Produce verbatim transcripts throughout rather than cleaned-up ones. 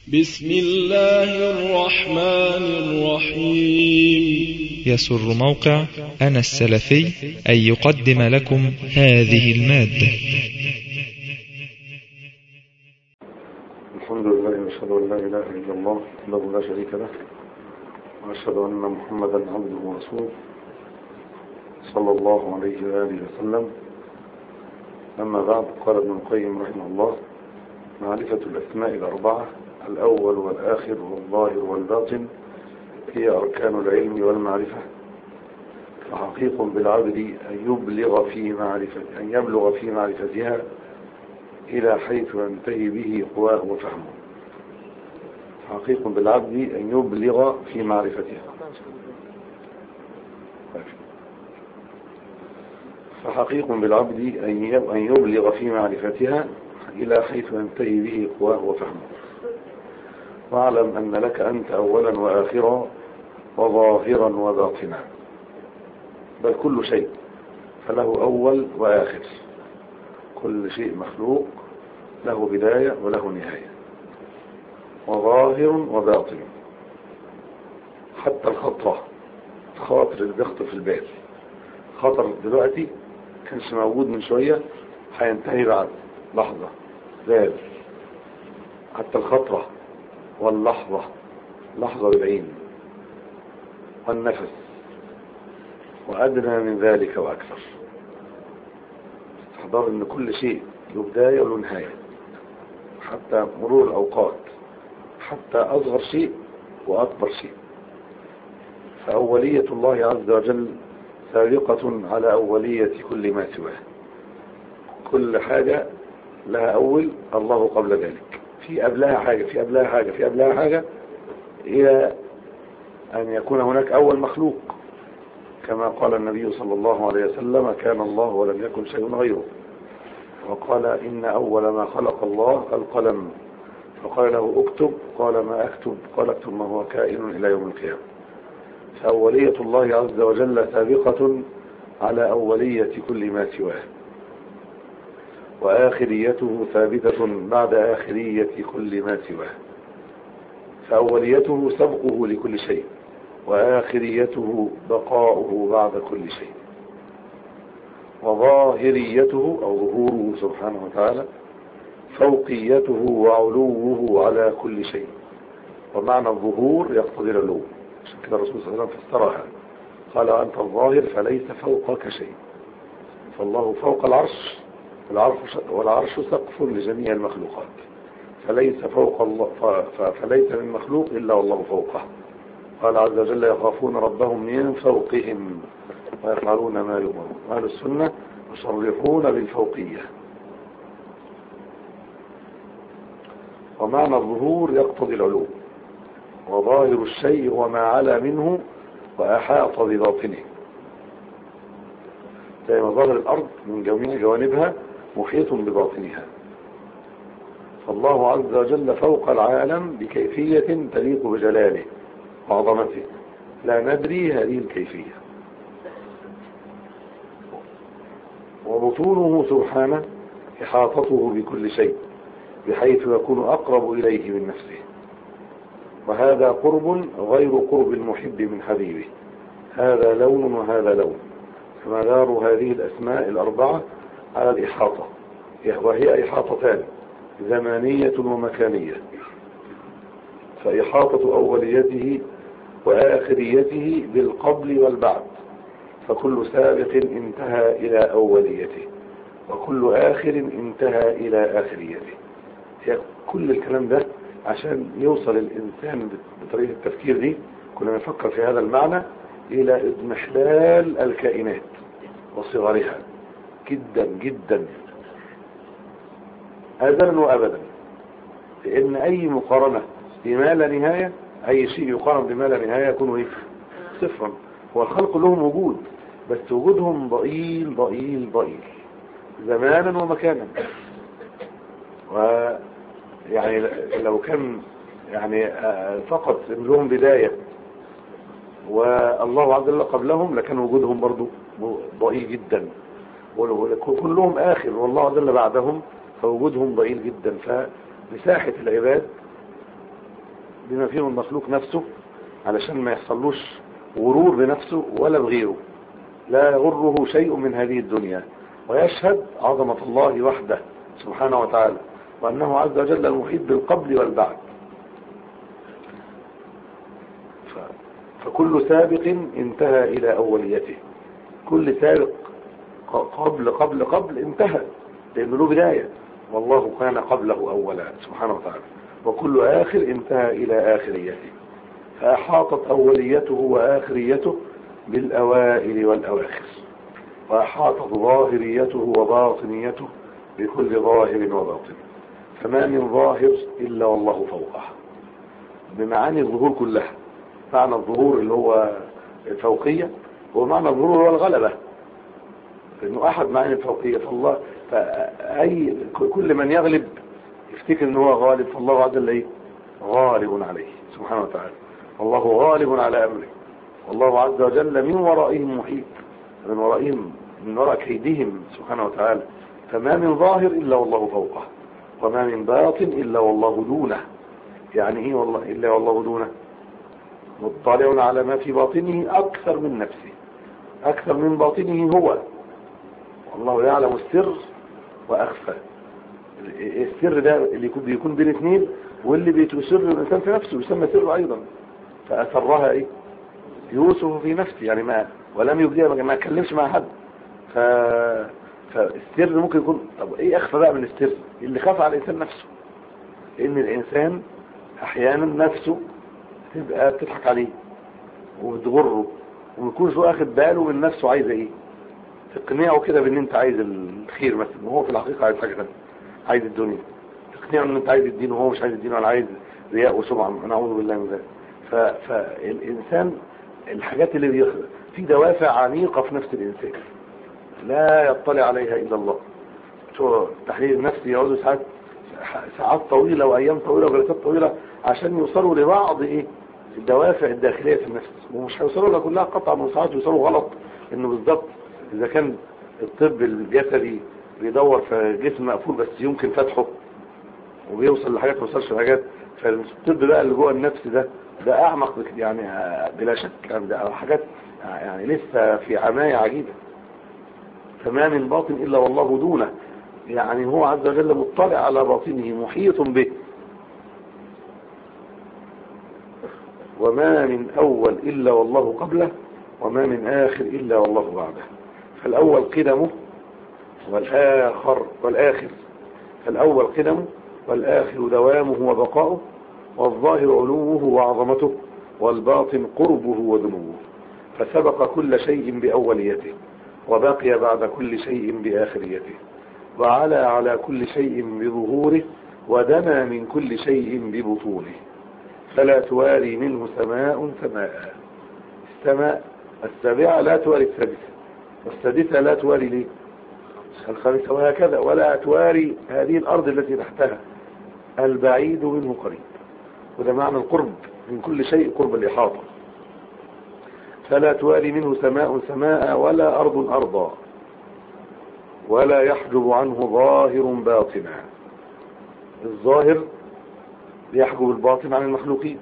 بسم الله الرحمن الرحيم. يسر موقع أنا السلفي أن يقدم لكم هذه المادة. الحمد لله وأشهد أن لا إله إلا الله وحده لا شريك له، وأشهد أن محمدا عبده ورسوله صلى الله عليه وآله وسلم. أما بعد، قال ابن القيم رحمه الله: معرفة الأسماء الأربعة الأول والآخر والظاهر والباطن هي أركان العلم والمعرفة، فحقيق بالعبد أن يبلغ في معرفة أن يبلغ في معرفتها إلى حيث ينتهي به قواه وفهمه. حقيق بالعبد أن يبلغ في معرفتها فحقيق بالعبد أن يبلغ في معرفتها إلى حيث ينتهي به قواه وفهمه. واعلم أن لك أنت أولا وآخرا وظاهرا وباطنا، بل كل شيء فله أول وآخر. كل شيء مخلوق له بداية وله نهاية، وظاهر وباطن. حتى الخطرة، خاطر اللي بيخطر في البال، خطر دلوقتي كانش موجود من شوية، هينتهي بعد لحظة زال. حتى الخطرة واللحظة، لحظة بالعين والنفس، وأدنى من ذلك وأكثر. استحضار أن كل شيء له بداية وله نهاية، حتى مرور الأوقات، حتى أصغر شيء وأكبر شيء. فأولية الله عز وجل سابقة على أولية كل ما سواه. كل حاجة لها أول، الله قبل ذلك. في قبلها حاجة في قبلها حاجة في قبلها حاجة إلى أن يكون هناك أول مخلوق، كما قال النبي صلى الله عليه وسلم: كان الله ولم يكن شيء غيره. وقال: إن أول ما خلق الله القلم، فقال له: اكتب. قال: ما أكتب؟ قال: اكتب ما هو كائن إلى يوم القيامة. فأولية الله عز وجل سابقة على أولية كل ما سواه، وآخريته ثابتة بعد آخرية كل ما سواه. فأوليته سبقه لكل شيء، وآخريته بقاؤه بعد كل شيء. وظاهريته أو ظهوره سبحانه وتعالى فوقيته وعلوه على كل شيء. ومعنى الظهور يقتضي العلو، عشان كده الرسول صلى الله عليه وسلم فسرها، قال: أنت الظاهر فليس فوقك شيء. فالله فوق العرش، والعرش سقف لجميع المخلوقات، فليس فوق الله فليس من مخلوق إلا والله فوقه. قال عز وجل: يخافون ربهم من فوقهم ويفعلون ما يؤمرون. أهل السنة يصرحون بالفوقية. ومعنى الظهور يقتضي العلو، وظاهر الشيء هو ما علا منه وأحاط بباطنه، زي ما ظاهر الأرض من جميع جوانبها محيط بباطنها. فالله عز وجل فوق العالم بكيفية تليق بجلاله وعظمته، لا ندري هذه الكيفية. وبطونه سبحانه إحاطته بكل شيء، بحيث يكون أقرب إليه من نفسه. وهذا قرب غير قرب المحب من حبيبه، هذا لون وهذا لون. فمدار هذه الأسماء الأربعة على الإحاطة، وهي إحاطتان، زمانية ومكانية. فإحاطة أوليته وآخريته بالقبل والبعد، فكل سابق انتهى إلى أوليته، وكل آخر انتهى إلى آخريته. كل الكلام ده عشان يوصل الإنسان بطريقة التفكير دي، كنا نفكر في هذا المعنى، إلى اضمحلال الكائنات وصغرها جدا جدا أزلا وأبدا. لأن أي مقارنة بما لا نهاية، أي شيء يقارن بما لا نهاية يكون إيه؟ صفرا. هو الخلق لهم وجود، بس وجودهم ضئيل ضئيل ضئيل زمانا ومكانا. ويعني لو كان يعني فقط لهم بداية والله عز وجل قبلهم، لكن وجودهم برضو ضئيل جدا، وكلهم آخر والله عز وجل بعدهم، فوجودهم ضئيل جدا. فمساحة العباد بما فيه المخلوق نفسه علشان ما يحصلوش غرور بنفسه ولا بغيره، لا يغره شيء من هذه الدنيا، ويشهد عظمة الله وحده سبحانه وتعالى، وأنه عز وجل المحيط بالقبل والبعد. فكل سابق انتهى إلى أوليته، كل سابق قبل قبل قبل انتهى لأنه له بداية، والله كان قبله أولا سبحانه وتعالى. وكل آخر انتهى إلى آخريته، فأحاطت أوليته وآخريته بالأوائل والأواخر، وأحاطت ظاهريته وباطنيته بكل ظاهر وباطن، فما من ظاهر إلا والله فوقه، بمعاني الظهور كلها. معنى الظهور اللي هو الفوقية، ومعنى الظهور هو الغلبة، لأنه أحد معاني الفوقية. فالله فأي كل من يغلب يفتكر أنه هو غالب، فالله عز وجل غالب عليه سبحانه وتعالى، والله غالب على أمره، والله عز وجل من ورائهم محيط، من ورائهم من وراء كيدهم سبحانه وتعالى. فما من ظاهر إلا والله فوقه، وما من باطن إلا والله دونه. يعني إيه والله إلا والله دونه؟ مطلع على ما في باطنه أكثر من نفسه، أكثر من باطنه هو، والله يعلم السر وأخفى. السر ده اللي يكون بيكون بين اثنين، واللي بيتسر الإنسان في نفسه يسمى سر أيضا. فأسرها إيه؟ يوسف في نفسه، يعني ما ولم يبديها، ما اتكلمش مع حد. ف... فالسر ممكن يكون، طب إيه أخفى بقى من السر؟ اللي خفى على الإنسان نفسه، لأن الإنسان أحيانا نفسه تبقى بتضحك عليه وبتغره، ويكونش هو اخد باله من نفسه عايزه ايه، تقنعه كده بان انت عايز الخير مثلا، وهو في الحقيقه عايز حاجه ثانيه، عايز الدنيا. تقنعه ان انت عايز الدين وهو مش عايز الدين، ولا عايز رياء وسمعه، نعوذ بالله من ذلك. فالانسان الحاجات اللي بيخ... في دوافع عميقه في نفس الانسان لا يطلع عليها الا الله. التحليل النفسي يقعدوا ساعات ساعات طويله وايام طويله وجلسات طويله عشان يوصلوا لبعض ايه الدوافع الداخليه في النفس، ومش هيوصلوا لها كلها قطعا، من ساعات يوصلوا غلط. انه بالضبط اذا كان الطب الجسدي بيدور في جسم مقفول بس يمكن فتحه، وبيوصل لحاجات ما وصلش لحاجات، فالطب بقى اللي جوه النفس ده ده اعمق يعني بلا شك، يعني ده حاجات يعني لسه في عنايه عجيبه. فما من باطن الا والله دونه، يعني هو عز وجل مطلع على باطنه محيط به. وما من أول إلا والله قبله، وما من آخر إلا والله بعده. فالأول قدمه والآخر والآخر فالأول قدمه والآخر دوامه وبقاؤه، والظاهر علوه وعظمته، والباطن قربه ودنوه. فسبق كل شيء بأوليته، وبقي بعد كل شيء بآخريته، وعلى على كل شيء بظهوره، ودنا من كل شيء ببطونه. فلا تواري منه سماء سماء. السماء السابعة لا تواري السادسة، والسادسة لا تواري ليه الخامسة، وهكذا. ولا تواري هذه الأرض التي تحتها، البعيد منه قريب. وده معنى القرب من كل شيء، قرب الإحاطة. فلا تواري منه سماء سماء، ولا أرض أرضا، ولا يحجب عنه ظاهر باطنا. الظاهر يحجب الباطن عن المخلوقين.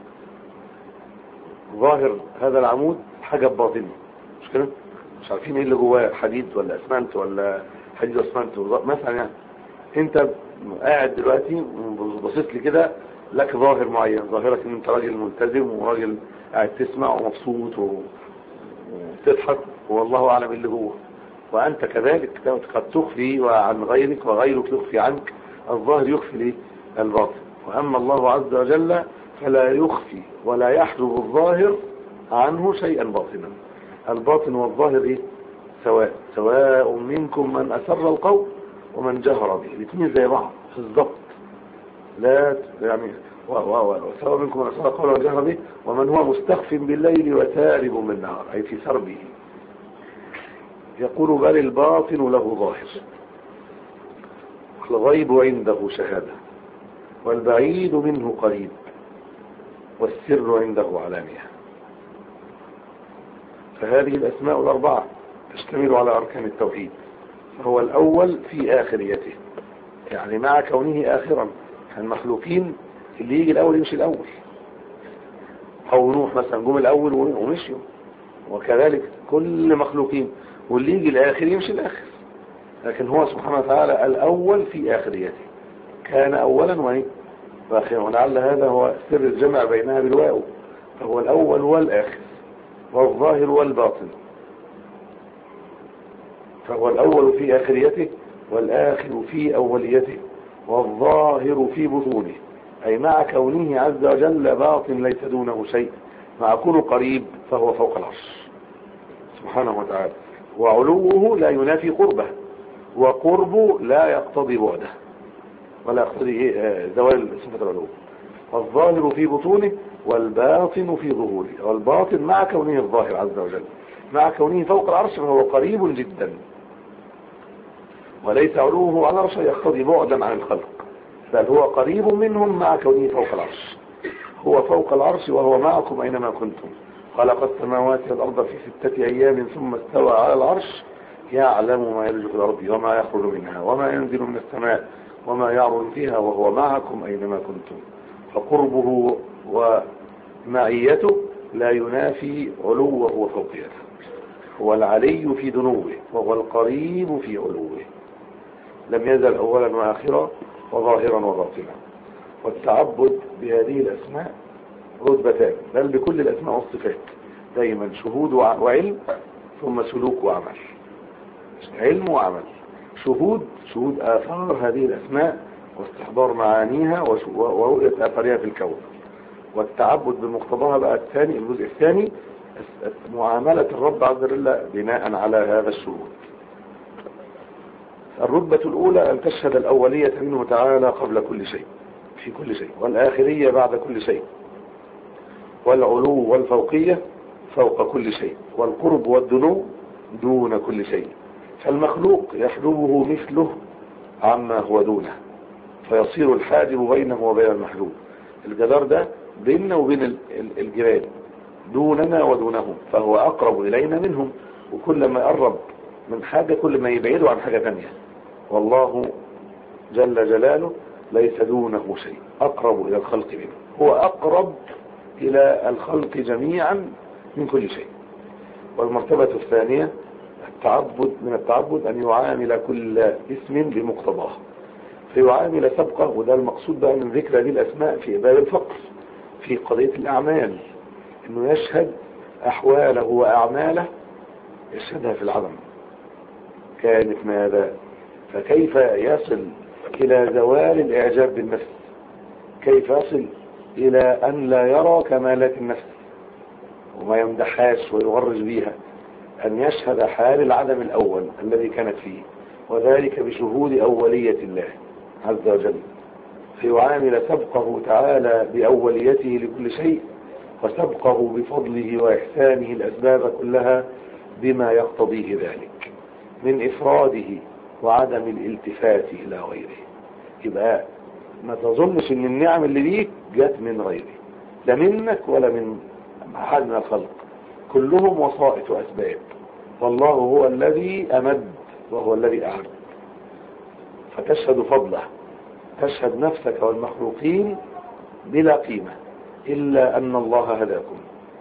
ظاهر هذا العمود حجب باطني، مش كده؟ مش عارفين ايه اللي جواه، حديد ولا اسمنت ولا حديد واسمنت مثلا. يعني انت قاعد دلوقتي بصيت لي كده، لك ظاهر معين، ظاهرك ان انت راجل ملتزم وراجل قاعد تسمع ومبسوط وتضحك، والله اعلم اللي جوه. وانت كذلك قد تخفي عن غيرك، وغيرك يخفي عنك. الظاهر يخفي ليه الباطن، واما الله عز وجل فلا يخفي ولا يحجب الظاهر عنه شيئا باطنا. الباطن والظاهر ايه سواء، سواء منكم من اسر القول ومن جهر به، الاثنين زي بعض بالضبط. لا يعني وسواء منكم من اسر القول ومن جهر به، ومن هو مستخف بالليل وسارب بالنهار، اي في سربه. يقول بل الباطن له ظاهر، الغيب عنده شهادة، والبعيد منه قريب، والسر عنده علانية. فهذه الأسماء الأربعة تشتمل على أركان التوحيد. فهو الأول في آخريته، يعني مع كونه آخرا. المخلوقين اللي يجي الأول يمشي الأول، قوم نوح مثلا جم الأول ومشيوا، وكذلك كل مخلوقين، واللي يجي الآخر يمشي الآخر. لكن هو سبحانه وتعالى الأول في آخريته، كان أولا وإيه وآخرا، ولعل هذا هو سر الجمع بينها بالواو، فهو الأول والآخر والظاهر والباطن، فهو الأول في آخريته والآخر في أوليته والظاهر في بطونه، أي مع كونه عز وجل باطن ليس دونه شيء، مع كونه قريب فهو فوق العرش سبحانه وتعالى، وعلوه لا ينافي قربه، وقربه لا يقتضي بعده ولا يقتضي زوال صفة العلو. الظاهر في بطونه والباطن في ظهوره، والباطن مع كونه الظاهر عز وجل، مع كونه فوق العرش فهو قريب جدا، وليس علوه على العرش يقتضي بعدا عن الخلق، بل هو قريب منهم مع كونه فوق العرش. هو فوق العرش وهو معكم أينما كنتم، خلق السماوات والأرض في ستة أيام ثم استوى على العرش، يعلم ما يلج في الأرض وما يخرج منها وما ينزل من السماء وما يعرض فيها وهو معكم أينما كنتم. فقربه ومعيته لا ينافي علوه وفوقيته. هو العلي في دنوه وهو القريب في علوه، لم يزل أولا وآخرا وظاهرا وباطنا. والتعبد بهذه الأسماء رتبتان، بل بكل الأسماء والصفات، دايما شهود وعلم ثم سلوك وعمل، علم وعمل. شهود شهود آثار هذه الأسماء واستحضار معانيها ورؤية آثارها في الكون. والتعبد بمقتضاها بقى الثاني، الجزء الثاني، معاملة الرب عز وجل بناء على هذا الشهود. الرتبة الأولى أن تشهد الأولية منه تعالى قبل كل شيء في كل شيء، والآخرية بعد كل شيء، والعلو والفوقية فوق كل شيء، والقرب والدنو دون كل شيء. فالمخلوق يحجبه مثله عما هو دونه، فيصير الحاجب بينه وبين المحجوب. الجدار ده بيننا وبين الجيران، دوننا ودونهم، فهو أقرب إلينا منهم، وكل ما يقرب من حاجة كل ما يبعده عن حاجة ثانية. والله جل جلاله ليس دونه شيء، أقرب إلى الخلق منه، هو أقرب إلى الخلق جميعا من كل شيء. والمرتبة الثانية التعبد، من التعبد أن يعامل كل اسم بمقتضاه، فيعامل سبقه، وده المقصود بقى من ذكر هذه الأسماء في باب الفقر في قضية الأعمال، أنه يشهد أحواله وأعماله، يشهدها في العدم كانت ماذا، فكيف يصل إلى زوال الإعجاب بالنفس، كيف يصل إلى أن لا يرى كمالات النفس وما يمدحهاش ويغرج بيها، أن يشهد حال العدم الأول الذي كانت فيه، وذلك بشهود أولية الله عز وجل، فيعامل سبقه تعالى بأوليته لكل شيء، وسبقه بفضله وإحسانه الأسباب كلها بما يقتضيه ذلك من إفراده وعدم الالتفات إلى غيره. يبقى ما تظنش ان النعم اللي ليك جت من غيره، لا منك ولا من أحد من الخلق، كلهم وسائط وأسباب، والله هو الذي أمد وهو الذي أعد. فتشهد فضله، تشهد نفسك والمخلوقين بلا قيمة إلا أن الله هداكم،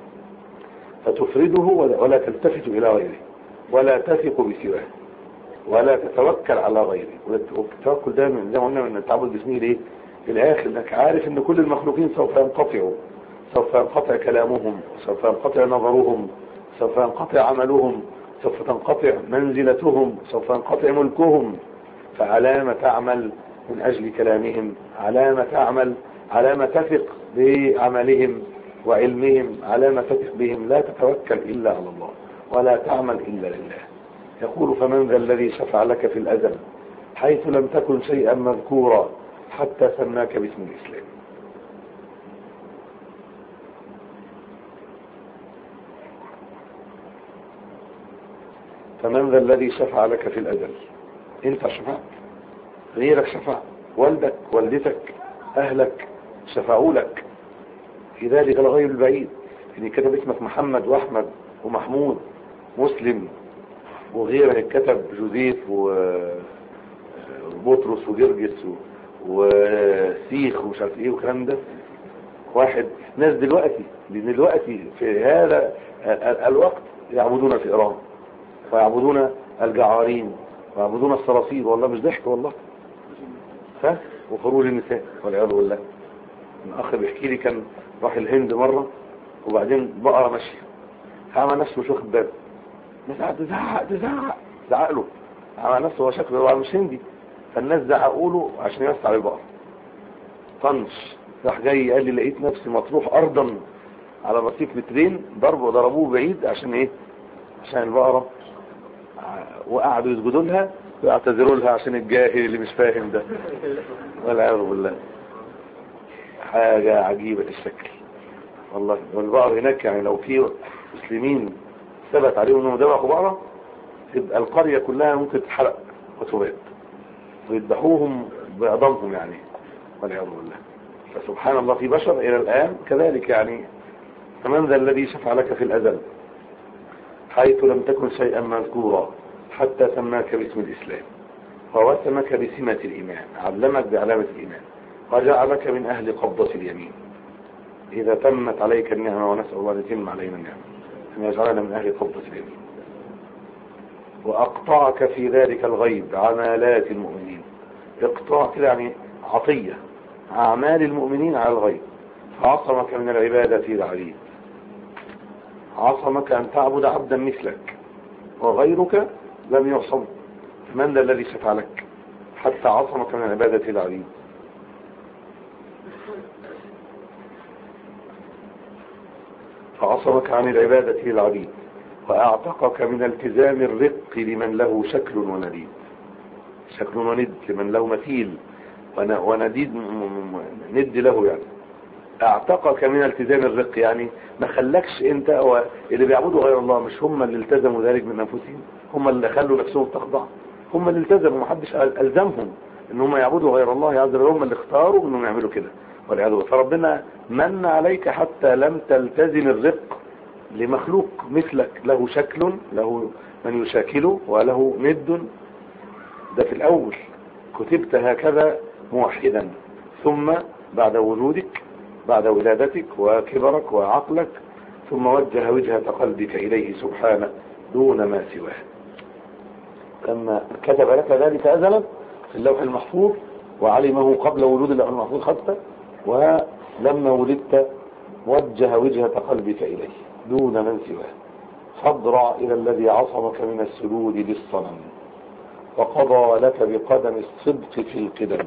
فتفرده ولا تلتفت إلى غيره، ولا تثق بسواه، ولا تتوكل على غيره. والتوكل ده من زي ما قلنا من التعبد باسمه ليه في الآخر، انك عارف ان كل المخلوقين سوف ينقطعوا، سوف ينقطع كلامهم، سوف ينقطع نظرهم، سوف ينقطع عملهم، سوف تنقطع منزلتهم، سوف ينقطع ملكهم. فعلى ما تعمل من أجل كلامهم، على ما تعمل، على ما تثق بعملهم وعلمهم، على ما تثق بهم، لا تتوكل إلا على الله ولا تعمل إلا لله. يقول فمن ذا الذي شفع لك في الأزل حيث لم تكن شيئا مذكورا حتى سماك باسم الإسلام. فمن ذا الذي شفع لك في الأزل، انت شفعت، غيرك شفع، والدك والدتك أهلك شفعوا لك في ذلك الغيب البعيد. يعني كتب اسمك محمد وأحمد ومحمود مسلم، وغيرك كتب جوزيف وبطرس وجرجس وسيخ ومش عارف ايه والكلام ده، واحد ناس دلوقتي دلوقتي في هذا الوقت يعبدون الفئران ويعبدون الجعارين ويعبدون الصراصير، والله مش ضحك والله. ها وخروج النساء والعياذ بالله. من اخ بيحكي لي كان راح الهند مره وبعدين بقره ماشيه، عمل نفسه مش واخد باله، الناس قعدت تزعق تزعق زعق له، عمل نفسه هو شكله مش هندي، فالناس زعقوا له عشان يمسح على البقره. طنش راح جاي قال لي لقيت نفسي مطروح ارضا على رصيف مترين، ضربوا ضربوه بعيد عشان ايه؟ عشان البقره، وقعدوا يسجدوا لها ويعتذروا لها عشان الجاهل اللي مش فاهم ده والعياذ بالله. حاجه عجيبه الشكل والله. والبقر هناك يعني لو في مسلمين ثبت عليهم انهم ذبحوا بقره تبقى القريه كلها ممكن تتحرق وتباد ويذبحوهم بعظامهم يعني والعياذ بالله. فسبحان الله في بشر الى الان كذلك يعني. فمن ذا الذي شفع لك في الازل حيث لم تكن شيئا مذكورا حتى سماك باسم الاسلام ووسمك بسمة الايمان، علمك بعلامة الايمان وجعلك من اهل قبضة اليمين. اذا تمت عليك النعمة، ونسأل الله ان يتم علينا النعمة ان يجعلنا من اهل قبضة اليمين. واقطعك في ذلك الغيب عمالات المؤمنين. اقطاع كده يعني عطية اعمال المؤمنين على الغيب. عصمك من العبادة العبيد، عصمك ان تعبد عبدا مثلك وغيرك لم يعصم. من ذا الذي شفع لك حتى عصمك من العبادة العبيد؟ فعصمك عن العبادة العبيد واعتقك من التزام الرق لمن له شكل ونديد. شكل وند لمن له مثيل ونديد ند له يعني. اعتقك من التزام الرق يعني ما خلكش انت او اللي بيعبدوا غير الله، مش هم اللي التزموا ذلك من انفسهم، هم اللي خلوا نفسهم تخضع، هم اللي التزموا، محدش الزمهم ان هم يعبدوا غير الله عز وجل، هم اللي اختاروا انهم يعملوا كده والعياذ بالله. فربنا من عليك حتى لم تلتزم الرق لمخلوق مثلك له شكل، له من يشاكله وله ند. ده في الاول كتبت هكذا موحدا، ثم بعد وجودك بعد ولادتك وكبرك وعقلك ثم وجه وجهة قلبك إليه سبحانه دون ما سواه. لما كتب لك ذلك أزلا في اللوح المحفوظ وعلمه قبل وجود اللوح المحفوظ حتى، ولما ولدت وجه وجهة قلبك إليه دون من سواه. فاضرع إلى الذي عصمك من السجود للصنم وقضى لك بقدم الصدق في القدم.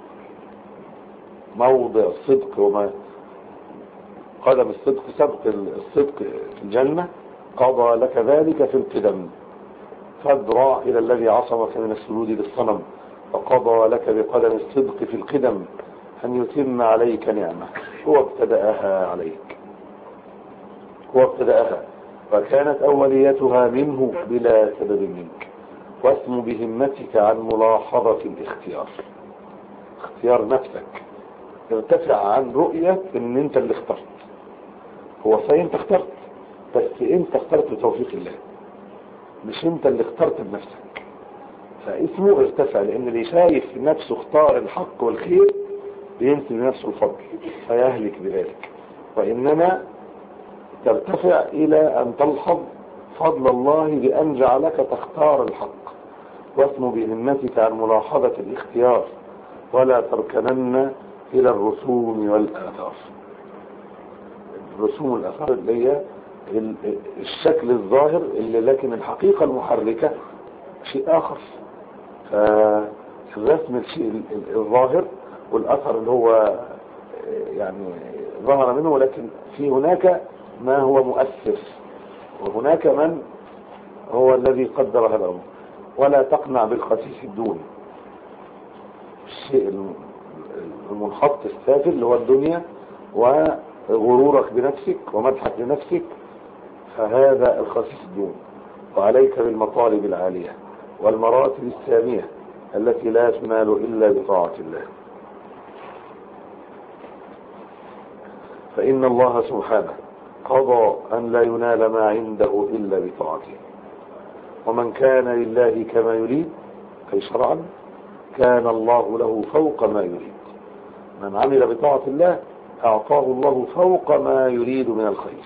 موضع الصدق وما قدم الصدق سبق الصدق في الجنة، قضى لك ذلك في القدم. فاضرع إلى الذي عصمك من السجود للصنم وقضى لك بقدم الصدق في القدم أن يتم عليك نعمة هو ابتدأها عليك، هو ابتدأها وكانت أوليتها منه بلا سبب منك. واسم بهمتك عن ملاحظة الاختيار، اختيار نفسك، ارتفع عن رؤية ان انت اللي اخترت. هو صحيح انت اخترت، بس انت اخترت بتوفيق الله، مش انت اللي اخترت بنفسك. فاسمه ارتفع لان اللي شايف نفسه اختار الحق والخير بينسب لنفسه الفضل فيهلك بذلك، وانما ترتفع الى ان تلحظ فضل الله بان جعلك تختار الحق. واسم بهمتك عن ملاحظة الاختيار ولا تركنن الى الرسوم والاثار. الرسوم والاثار اللي هي الشكل الظاهر اللي لكن الحقيقة المحركة شيء اخر. فالرسم الشيء الظاهر والاثر اللي هو يعني ظهر منه، ولكن في هناك ما هو مؤثر وهناك من هو الذي قدر هذا الامر. ولا تقنع بالخسيس الدون، الشيء المنحط السافل اللي هو الدنيا وغرورك بنفسك ومدحك لنفسك، فهذا الخسيس الدون. وعليك بالمطالب العالية والمراتب السامية التي لا تنال إلا بطاعة الله. فإن الله سبحانه قضى أن لا ينال ما عنده إلا بطاعته، ومن كان لله كما يريد أي شرعا كان الله له فوق ما يريد. من عمل بطاعة الله أعطاه الله فوق ما يريد من الخير،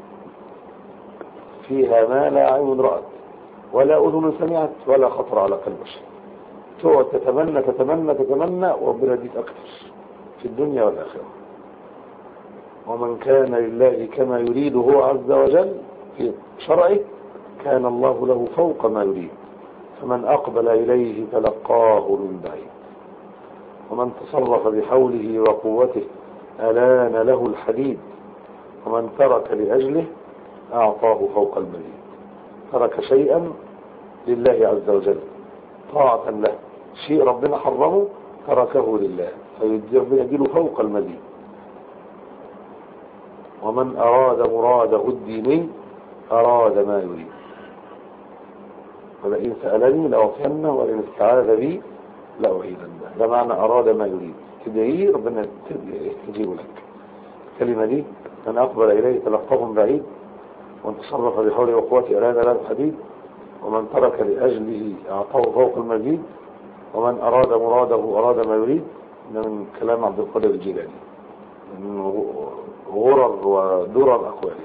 فيها ما لا عين رأت ولا أذن سمعت ولا خطر على قلب بشر. تقعد تتمنى تتمنى تتمنى وربنا يديك أكثر في الدنيا والآخرة. ومن كان لله كما يريد هو عز وجل في شرعه كان الله له فوق ما يريد. فمن أقبل إليه تلقاه من بعيد، ومن تصرف بحوله وقوته ألان له الحديد، ومن ترك لأجله أعطاه فوق المزيد. ترك شيئا لله عز وجل طاعة له، شيء ربنا حرمه تركه لله فيديله فوق المزيد. ومن أراد مراده الديني أراد ما يريد، ولئن سألني لأعطينه ولئن استعاذ بي لأعيذنه. ده معنى أراد ما يريد، تدعيه ربنا يستجيب لك. الكلمة دي من أقبل إليه تلقاه من بعيد، ومن تصرف بحوله وقوته ألان له الحديد، ومن ترك لأجله أعطاه فوق المزيد، ومن أراد مراده أراد ما يريد. ده من كلام عبد القادر الجيلاني من غرر ودرر أقواله.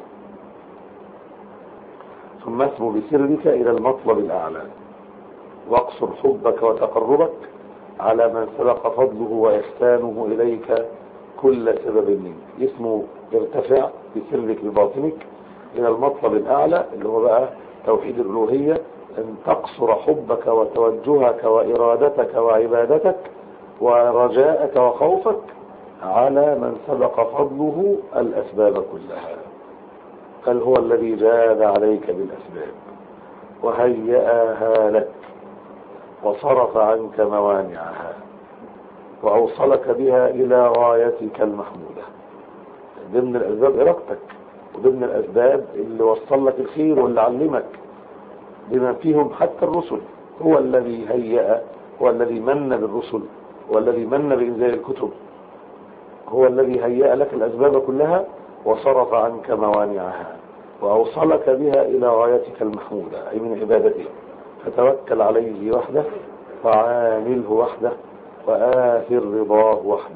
ثم اسمو بسرك إلى المطلب الأعلى، واقصر حبك وتقربك على من سبق فضله وإحسانه إليك كل سبب منك. اسمه ارتفع بسرك بباطنك إلى المطلب الأعلى اللي هو بقى توحيد الألوهية، أن تقصر حبك وتوجهك وإرادتك وعبادتك ورجاءك وخوفك على من سبق فضله الأسباب كلها، بل هو الذي جاد عليك بالأسباب وهيأها لك وصرف عنك موانعها وأوصلك بها إلى غايتك المحمودة. ضمن الأسباب إرادتك، وضمن الأسباب اللي وصل لك الخير واللي علمك بما فيهم حتى الرسل. هو الذي هيأ، هو الذي من بالرسل، هو الذي من بإنزال الكتب، هو الذي هيأ لك الأسباب كلها وصرف عنك موانعها وأوصلك بها إلى غايتك المحمودة أي من عبادته. فتوكل عليه وحده وعامله وحده وآثر رضاه وحده،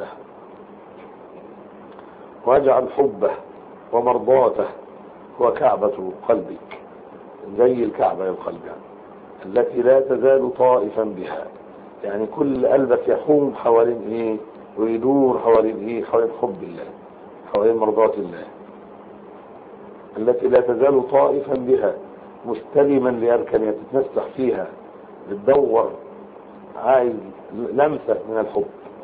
واجعل حبه ومرضاته هو كعبة قلبك، زي الكعبة القلب يعني، التي لا تزال طائفا بها. يعني كل قلبك يحوم حوالين ايه ويدور حوالين ايه؟ حوالين حب الله، حوالين مرضاة الله، التي لا تزال طائفا بها مستلما لأركانها، تتمسح فيها، بتدور عايز لمسة من الحب،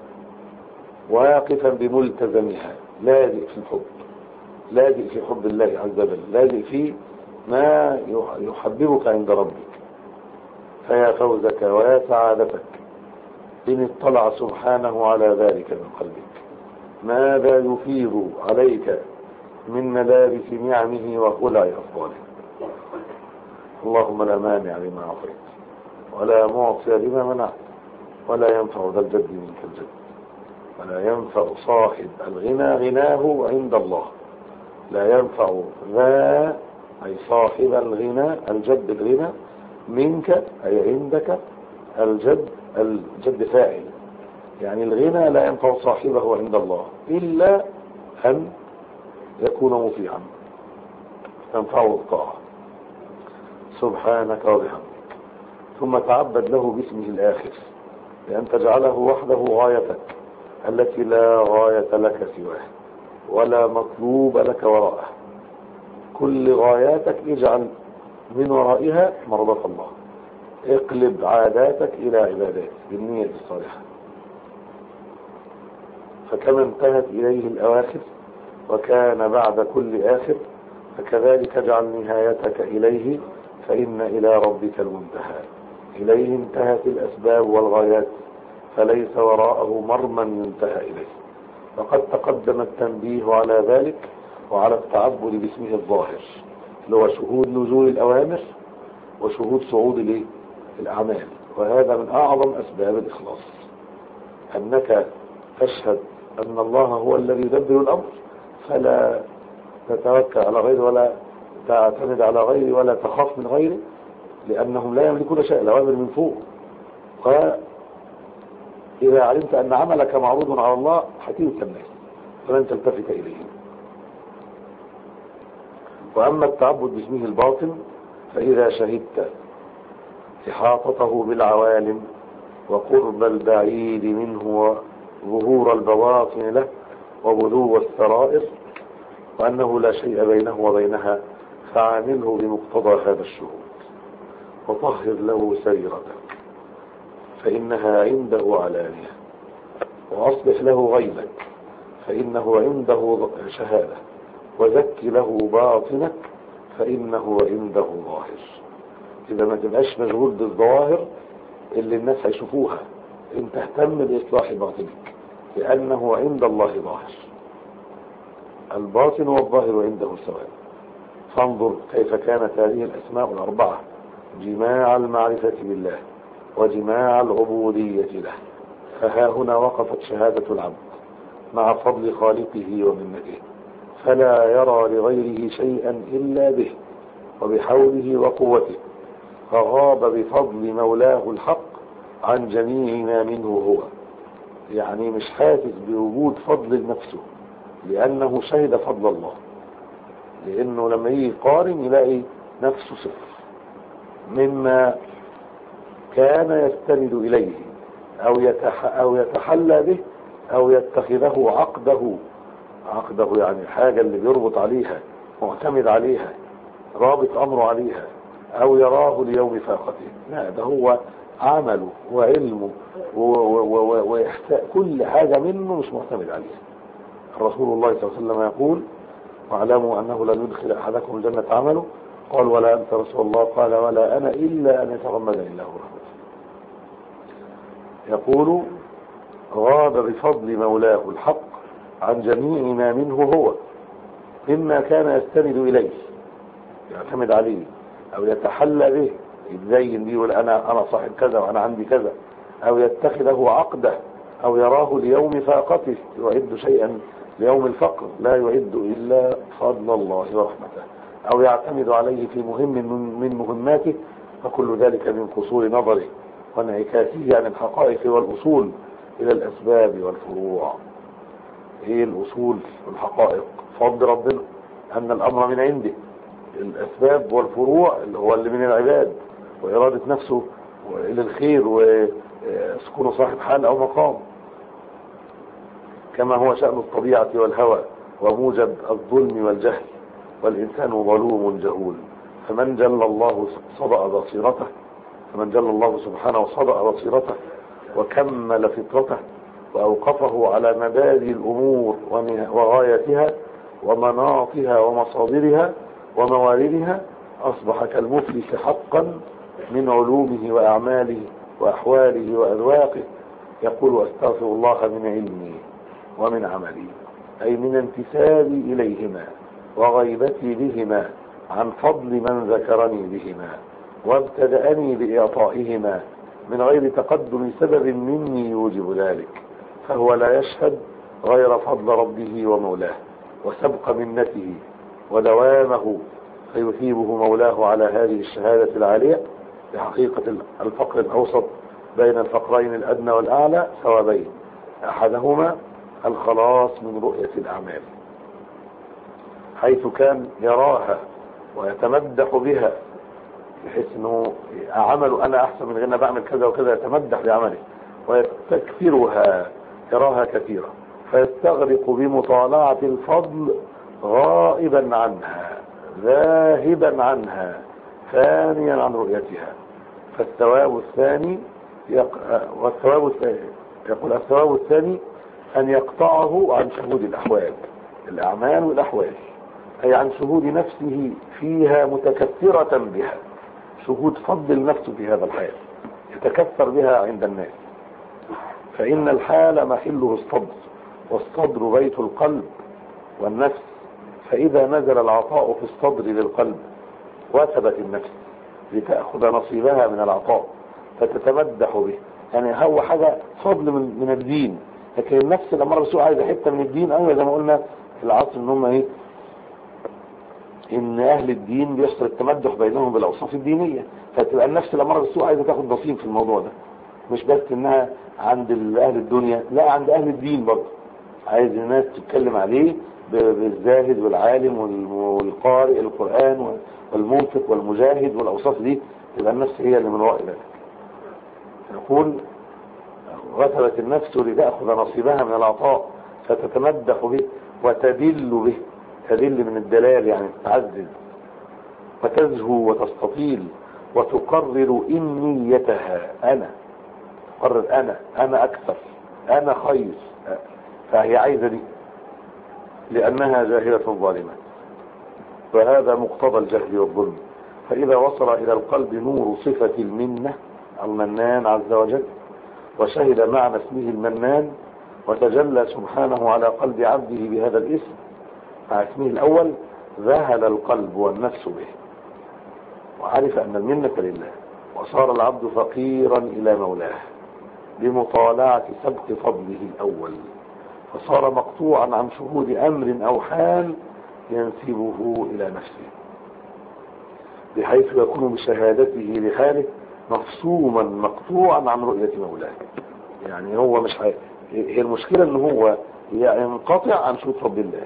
واقفا بملتزمها، لاجئ في الحب، لاجئ في حب الله عز وجل، لاجئ في ما يحببك عند ربك. فيا فوزك ويا سعادتك إن اطلع سبحانه على ذلك من قلبك، ماذا يفيض عليك من ملابس نعمه وخلع أفضاله. اللهم لا مانع لما أعطيت ولا معطي لما منعت ولا ينفع ذا الجد منك الجد، ولا ينفع صاحب الغنى غناه عند الله. لا ينفع ذا أي صاحب الغنى، الجد الغنى، منك أي عندك، الجد الجد فاعل، يعني الغنى لا ينفع صاحبه عند الله إلا أن يكون مطيعا تنفعه الطاعة سبحانك وبحمدك. ثم تعبد له باسمه الآخر لأن تجعله وحده غايتك التي لا غاية لك سواه ولا مطلوب لك وراءه. كل غاياتك اجعل من ورائها مرضاة الله، اقلب عاداتك إلى عبادات بالنية الصالحة. فكما انتهت إليه الأواخر وكان بعد كل آخر، فكذلك اجعل نهايتك إليه، فإن إلى ربك المنتهى. إليه انتهت الأسباب والغايات، فليس وراءه مرمى ينتهى إليه. وقد تقدم التنبيه على ذلك وعلى التعبد باسمه الظاهر اللي هو شهود نزول الأوامر وشهود صعود الأعمال. وهذا من أعظم أسباب الإخلاص، أنك تشهد أن الله هو الذي يدبر الأمر، فلا تتوكل على غيره ولا تعتمد على غيره ولا تخاف من غيره، لأنهم لا يملكون شيء، الأوامر من فوق. وإذا علمت أن عملك معروض على الله حتيك الناس، فلن تلتفت إليه. وأما التعبد باسمه الباطن فإذا شهدت إحاطته بالعوالم وقرب البعيد منه وظهور البواطن له وبدو السرائر وأنه لا شيء بينه وبينها فعامله بمقتضى هذا الشهود وطهر له سريرته فإنها عنده علانية وأصلح له غيبك فإنه عنده شهادة وزك له باطنك فإنه عنده ظاهر. إذا ما تبقاش مشغول بالظواهر اللي الناس هيشوفوها، انت اهتم بإصلاح باطنك لأنه عند الله ظاهر. الباطن والظاهر عنده سواء. فانظر كيف كانت هذه الأسماء الأربعة جماع المعرفة بالله وجماع العبودية له. فها هنا وقفت شهادة العبد مع فضل خالقه ومنته فلا يرى لغيره شيئا إلا به وبحوله وقوته، فغاب بفضل مولاه الحق عن جميع ما منه هو. يعني مش حاسس بوجود فضل نفسه لأنه شهد فضل الله، لأنه لما يجي يقارن يلاقي نفسه صفر مما كان يستند إليه أو, يتح أو يتحلى به أو يتخذه عقده. عقده يعني الحاجة اللي بيربط عليها معتمد عليها رابط أمره عليها أو يراه ليوم فاقته. لا، ده هو عمله وعلمه وإحساء كل حاجة منه مش معتمد عليها. رسول الله صلى الله عليه وسلم يقول واعلموا أنه لن يدخل أحدكم الجنة عمله. قال ولا أنت رسول الله؟ قال ولا أنا إلا أن يتغمدني الله رحمته. يقول غاب بفضل مولاه الحق عن جميع ما منه هو مما كان يستند إليه يعتمد عليه أو يتحلى به يتزين به ولا أنا أنا صاحب كذا وأنا عندي كذا، أو يتخذه عقده أو يراه ليوم فاقته يعد شيئا ليوم الفقر لا يعد إلا فضل الله ورحمته، أو يعتمد عليه في مهم من مهماته، فكل ذلك من قصور نظره وانعكاسه عن الحقائق والأصول إلى الأسباب والفروع. هي الأصول والحقائق فضل ربنا أن الأمر من عنده، الأسباب والفروع اللي هو اللي من العباد وإرادة نفسه إلى الخير وسكون صاحب حال أو مقام، كما هو شأن الطبيعة والهوى وموجب الظلم والجهل، والإنسان ظلوم جهول. فمن جل الله صدأ بصيرته فمن جل الله سبحانه صدأ بصيرته وكمل فطرته وأوقفه على مبادئ الأمور وغايتها ومناطها ومصادرها ومواردها أصبح كالمفلس حقا من علومه وأعماله وأحواله وأذواقه. يقول أستغفر الله من علمي ومن عملي، أي من انتسابي إليهما وغيبتي بهما عن فضل من ذكرني بهما وابتدأني بإعطائهما من غير تقدم سبب مني يوجب ذلك، فهو لا يشهد غير فضل ربه ومولاه وسبق منته ودوامه، فيثيبه مولاه على هذه الشهادة العالية بحقيقة الفقر الأوسط بين الفقرين الأدنى والأعلى ثوابين، أحدهما الخلاص من رؤية الأعمال حيث كان يراها ويتمدح بها بحيث أنه عمل أنا أحسن من غيرنا بعمل كذا وكذا، يتمدح بعمله ويستكثرها يراها كثيرة فيستغرق بمطالعة الفضل غائبا عنها ذاهبا عنها ثانيا عن رؤيتها. فالثواب الثاني يق... والثواب الثاني يقول الثواب الثاني أن يقطعه عن شهود الأحوال الأعمال والأحوال، أي عن شهود نفسه فيها متكثرة بها، شهود فضل نفسه في هذا الحال يتكثر بها عند الناس. فإن الحال محله الصدر، والصدر بيت القلب والنفس، فإذا نزل العطاء في الصدر للقلب وثبت النفس لتأخذ نصيبها من العطاء فتتمدح به. يعني هو حاجة فضل من, من الدين، لكن النفس لما الرسول عايز حتة من الدين، أيوة زي ما قلنا في العصر إن هم إيه إن أهل الدين بيحصل التمدح بينهم بالأوصاف الدينية، فتبقى النفس لما الرسول عايزة تاخد نصيب في الموضوع ده، مش بس إنها عند أهل الدنيا، لا عند أهل الدين برضه عايز الناس تتكلم عليه بالزاهد والعالم والقارئ القرآن والمنفق والمجاهد، والأوصاف دي تبقى النفس هي اللي من وراء ذلك. يقول غسلت النفس لتأخذ نصيبها من العطاء فتتمدح به وتدل به، تدل من الدلال يعني تعزز، وتزهو وتستطيل وتقرر إنيتها، أنا تقرر أنا أنا أكثر، أنا خير، فهي عايزة دي لأنها جاهلة ظالمة، فهذا مقتضى الجهل والظلم. فإذا وصل إلى القلب نور صفة المنة المنان عز وجل، وشهد معنى اسمه المنان، وتجلى سبحانه على قلب عبده بهذا الاسم مع اسمه الأول، ذهل القلب والنفس به، وعرف أن المنة لله، وصار العبد فقيرا إلى مولاه بمطالعة سبق فضله الأول، فصار مقطوعا عن شهود أمر أو حال ينسبه إلى نفسه، بحيث يكون بشهادته لحاله مفصوما مقطوعا عن رؤية مولاه. يعني هو مش حي... هي المشكلة ان هو ينقطع عن شهود فضل الله.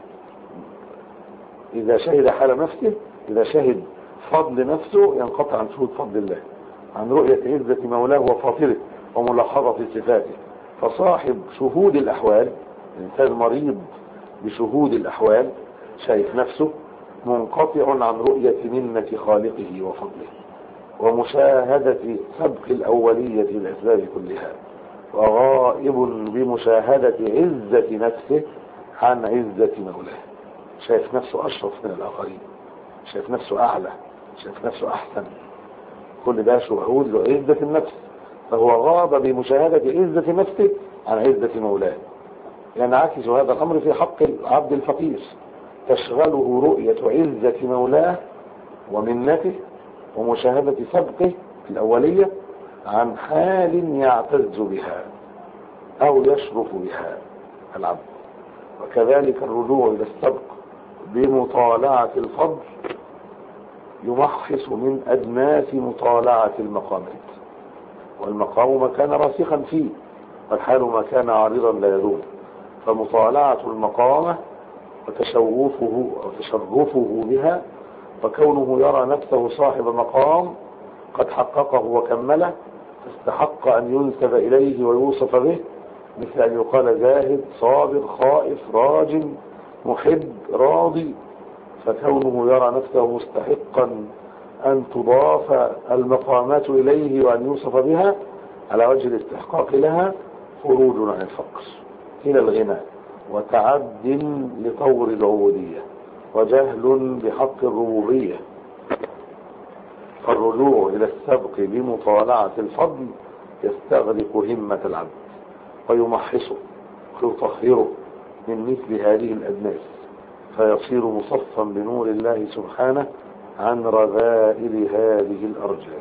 إذا شهد حال نفسه، إذا شهد فضل نفسه، ينقطع عن شهود فضل الله، عن رؤية عزة مولاه وفاطره وملاحظة صفاته. فصاحب شهود الأحوال، الإنسان مريض بشهود الأحوال، شايف نفسه منقطع عن رؤية منة خالقه وفضله ومشاهدة سبق الأولية للأسباب كلها، وغائب بمشاهدة عزة نفسه عن عزة مولاه. شايف نفسه أشرف من الآخرين، شايف نفسه أعلى، شايف نفسه أحسن، كل ده شهود لعزة النفس، فهو غاب بمشاهدة عزة نفسه عن عزة مولاه. ينعكس يعني هذا الأمر في حق العبد الفقير، تشغله رؤية عزة مولاه ومنته ومشاهدة سبقه الأولية عن حال يعتز بها أو يشرف بها العبد. وكذلك الرجوع إلى السبق بمطالعة الفضل يمحص من أدناس مطالعة المقامات، والمقام ما كان راسخا فيه والحال ما كان عارضا لا يدوم، فمطالعة المقامة وتشوفه وتشرفه بها وكونه يرى نفسه صاحب مقام قد حققه وكمله، فاستحق أن ينسب إليه ويوصف به، مثل أن يقال زاهد صابر خائف راج محب راضي، فكونه يرى نفسه مستحقا أن تضاف المقامات إليه وأن يوصف بها على وجه الاستحقاق لها خروج عن الفقر إلى الغنى وتعد لطور العبودية وجهل بحق الربوبية. فالرجوع إلى السبق بمطالعة الفضل يستغرق همة العبد ويمحصه ويطهره من مثل هذه الأدناس، فيصير مصفا بنور الله سبحانه عن رذائل هذه الأرجاس.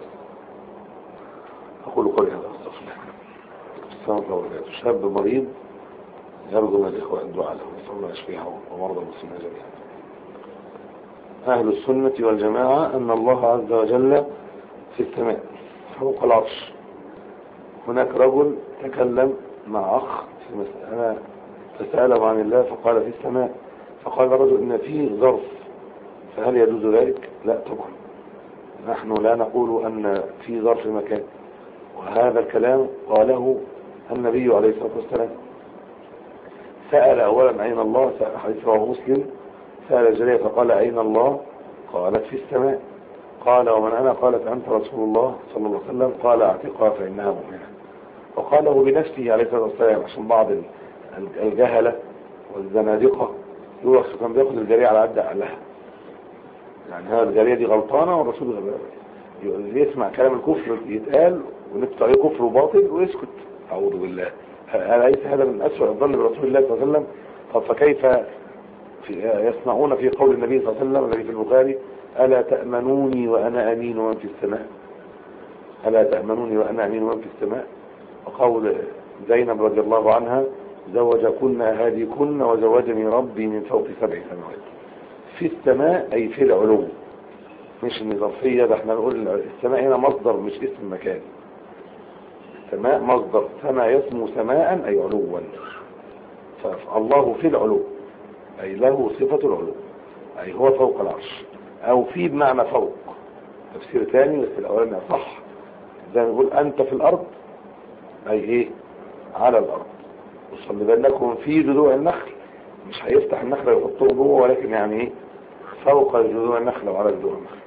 أقول قولي هذا أستغفر. شاب مريض يرجو من الإخوة الدعاء له، نسأل الله يشفيه ومرضى المسلمين جميعا. أهل السنة والجماعة أن الله عز وجل في السماء فوق العرش. هناك رجل تكلم مع أخ في مسألة فسأله عن الله فقال في السماء، فقال الرجل إن فيه ظرف، فهل يجوز ذلك؟ لا طبعا، نحن لا نقول أن في ظرف مكان، وهذا الكلام قاله النبي عليه الصلاة والسلام. سأل أولا أين الله، حديث رواه مسلم، سأل الجارية فقال أين الله؟ قالت في السماء. قال ومن أنا؟ قالت أنت رسول الله صلى الله عليه وسلم. قال اعتقها فإنها مؤمنة. وقاله بنفسه عليه الصلاة والسلام، عشان بعض الجهلة والزنادقة يقول كان بياخد الجارية على عد أهلها، يعني هذا الجارية دي غلطانة والرسول غلطان، يسمع كلام الكفر يتقال ونكتب عليه كفر وباطل ويسكت. أعوذ بالله، أليس هذا من أسوأ الظن برسول الله صلى الله عليه وسلم؟ طب فكيف يصنعون في قول النبي صلى الله عليه وسلم الذي في البخاري ألا تأمنوني وأنا أمين ومن في السماء؟ ألا تأمنوني وأنا أمين ومن في السماء. وقول زينب رضي الله عنها زوجكن هاديكن وزوجني ربي من فوق سبع سماوات. في السماء أي في العلو، مش النظرفية، ده احنا نقول السماء هنا مصدر مش اسم مكان. السماء مصدر، سما يسمو سماء أي علوا، فالله في العلو أي له صفة العلو، أي هو فوق العرش، أو في بمعنى فوق، تفسير ثاني بس الأولاني صح. زي ما نقول أنت في الأرض أي إيه على الأرض. وصل بالكم في جذوع النخل، مش هيفتح النخل ويحطه جوه، ولكن يعني إيه فوق جذوع النخل وعلى جذوع النخل.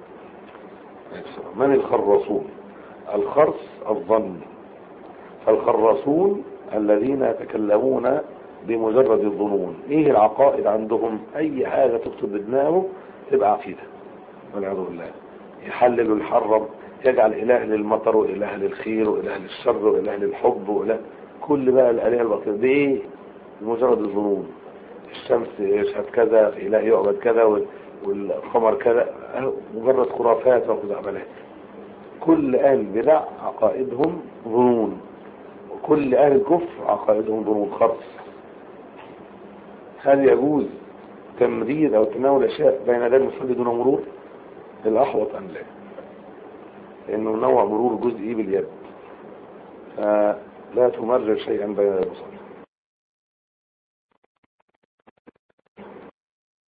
من الخرصون؟ الخرص الظن، فالخرصون الذين يتكلمون بمجرد الظنون. ايه العقائد عندهم؟ اي حاجة تكتب بدماغه تبقى عقيدة والعياذ بالله. يحلل ويحرم، يجعل اله للمطر واله للخير واله للشر واله للحب واله كل بقى الالهه الباطله دي ايه؟ بمجرد الظنون. الشمس يشهد كذا، اله يعبد كذا، والقمر كذا، مجرد خرافات وخزعبلات. كل اهل البدع عقائدهم ظنون، وكل اهل الكفر عقائدهم ظنون خرص. هل يجوز تمرير او تناول اشياء بين يدي المصلي دون مرور؟ الاحوط ام لا؟ لانه نوع مرور جزئي باليد، فلا تمرر شيئا بين يدي المصلي.